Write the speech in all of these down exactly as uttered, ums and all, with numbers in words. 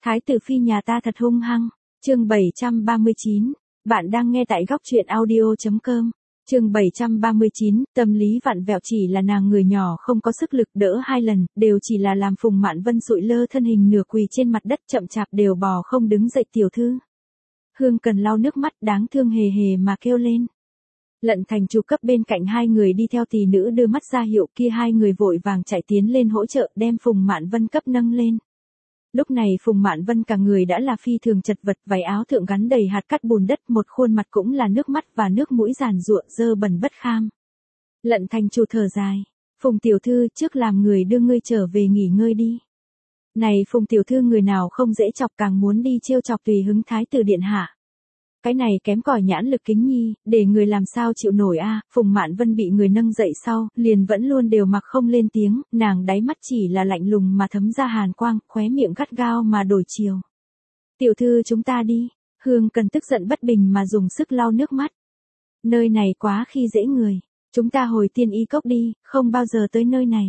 Thái tử phi nhà ta thật hung hăng. Chương bảy trăm ba mươi chín. Bạn đang nghe tại góc truyện audio chấm com. Chương bảy trăm ba mươi chín, tâm lý vặn vẹo chỉ là nàng người nhỏ không có sức lực đỡ hai lần, đều chỉ là làm Phùng Mạn Vân sụi lơ thân hình nửa quỳ trên mặt đất chậm chạp đều bò không đứng dậy tiểu thư. Hương Cần lau nước mắt đáng thương hề hề mà kêu lên. Lận Thành Chủ cấp bên cạnh hai người đi theo tỷ nữ đưa mắt ra hiệu, kia hai người vội vàng chạy tiến lên hỗ trợ đem Phùng Mạn Vân cấp nâng lên. Lúc này Phùng Mạn Vân cả người đã là phi thường chật vật, váy áo thượng gắn đầy hạt cát bùn đất, một khuôn mặt cũng là nước mắt và nước mũi giàn giụa dơ bẩn bất kham. Lận Thành Chủ thở dài, Phùng tiểu thư, trước làm người đưa ngươi trở về nghỉ ngơi đi. Này Phùng tiểu thư người nào không dễ chọc càng muốn đi trêu chọc tùy hứng thái tử điện hạ. Cái này kém cỏi nhãn lực kính nhi, để người làm sao chịu nổi a. À, Phùng Mạn Vân bị người nâng dậy sau, liền vẫn luôn đều mặc không lên tiếng, nàng đáy mắt chỉ là lạnh lùng mà thấm ra hàn quang, khóe miệng gắt gao mà đổi chiều. Tiểu thư chúng ta đi. Hương Cần tức giận bất bình mà dùng sức lau nước mắt. Nơi này quá khi dễ người, chúng ta hồi Tiên Y Cốc đi, không bao giờ tới nơi này.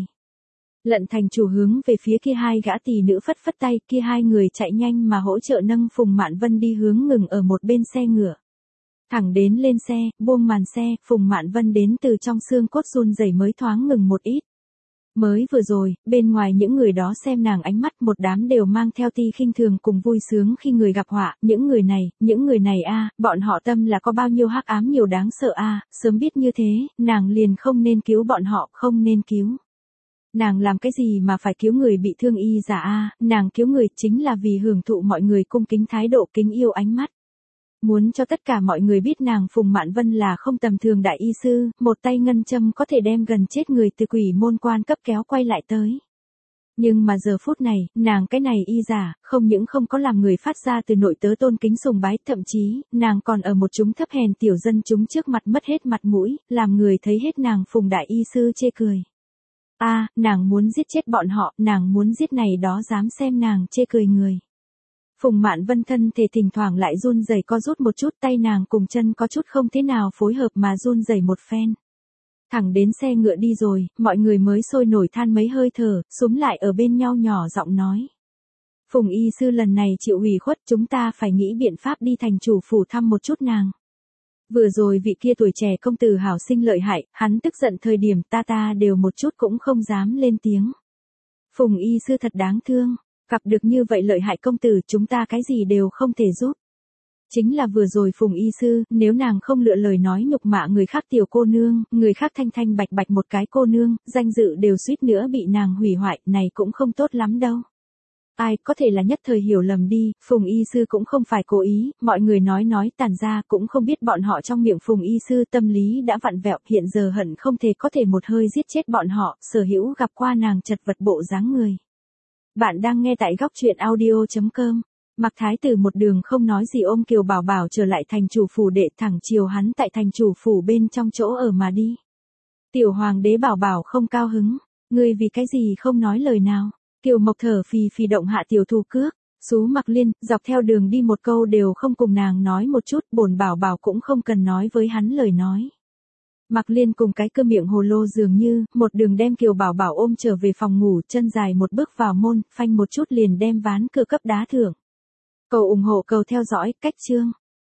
Lận Thành Chủ hướng về phía kia hai gã tỷ nữ phất phất tay, kia hai người chạy nhanh mà hỗ trợ nâng Phùng Mạn Vân đi hướng ngừng ở một bên xe ngựa. Thẳng đến lên xe, buông màn xe, Phùng Mạn Vân đến từ trong xương cốt run rẩy mới thoáng ngừng một ít. Mới vừa rồi, bên ngoài những người đó xem nàng ánh mắt một đám đều mang theo ti khinh thường cùng vui sướng khi người gặp họa, những người này, những người này a, bọn họ tâm là có bao nhiêu hắc ám nhiều đáng sợ a, sớm biết như thế, nàng liền không nên cứu bọn họ, không nên cứu. Nàng làm cái gì mà phải cứu người bị thương y giả a, nàng cứu người chính là vì hưởng thụ mọi người cung kính thái độ kính yêu ánh mắt. Muốn cho tất cả mọi người biết nàng Phùng Mạn Vân là không tầm thường đại y sư, một tay ngân châm có thể đem gần chết người từ quỷ môn quan cấp kéo quay lại tới. Nhưng mà giờ phút này, nàng cái này y giả, không những không có làm người phát ra từ nội tớ tôn kính sùng bái, thậm chí, nàng còn ở một chúng thấp hèn tiểu dân chúng trước mặt mất hết mặt mũi, làm người thấy hết nàng Phùng đại y sư chê cười. A, à, nàng muốn giết chết bọn họ, nàng muốn giết này đó dám xem nàng chê cười người. Phùng Mạn Vân thân thể thỉnh thoảng lại run rẩy co rút một chút, tay nàng cùng chân có chút không thế nào phối hợp mà run rẩy một phen. Thẳng đến xe ngựa đi rồi, mọi người mới sôi nổi than mấy hơi thở, xúm lại ở bên nhau nhỏ giọng nói. Phùng y sư lần này chịu ủy khuất, chúng ta phải nghĩ biện pháp đi thành chủ phủ thăm một chút nàng. Vừa rồi vị kia tuổi trẻ công tử hảo sinh lợi hại, hắn tức giận thời điểm ta ta đều một chút cũng không dám lên tiếng. Phùng y sư thật đáng thương, gặp được như vậy lợi hại công tử chúng ta cái gì đều không thể giúp. Chính là vừa rồi Phùng y sư, nếu nàng không lựa lời nói nhục mạ người khác tiểu cô nương, người khác thanh thanh bạch bạch một cái cô nương, danh dự đều suýt nữa bị nàng hủy hoại, này cũng không tốt lắm đâu. Ai, có thể là nhất thời hiểu lầm đi, Phùng y sư cũng không phải cố ý, mọi người nói nói tàn ra cũng không biết bọn họ trong miệng Phùng y sư tâm lý đã vặn vẹo, hiện giờ hận không thể có thể một hơi giết chết bọn họ, sở hữu gặp qua nàng chật vật bộ dáng người. Bạn đang nghe tại góc truyện audio chấm com. Mặc thái tử một đường không nói gì ôm Kiều Bảo Bảo trở lại thành chủ phủ đệ, thẳng chiều hắn tại thành chủ phủ bên trong chỗ ở mà đi. Tiểu hoàng đế Bảo Bảo không cao hứng, ngươi vì cái gì không nói lời nào. Kiều Mộc thở phì phì động hạ tiểu thủ cước, Sú Mặc Liên, dọc theo đường đi một câu đều không cùng nàng nói một chút, bổn Bảo Bảo cũng không cần nói với hắn lời nói. Mặc Liên cùng cái cơ miệng hồ lô dường như, một đường đem Kiều Bảo Bảo ôm trở về phòng ngủ, chân dài một bước vào môn, phanh một chút liền đem ván cửa cấp đá thưởng. Cầu ủng hộ cầu theo dõi, cách chương.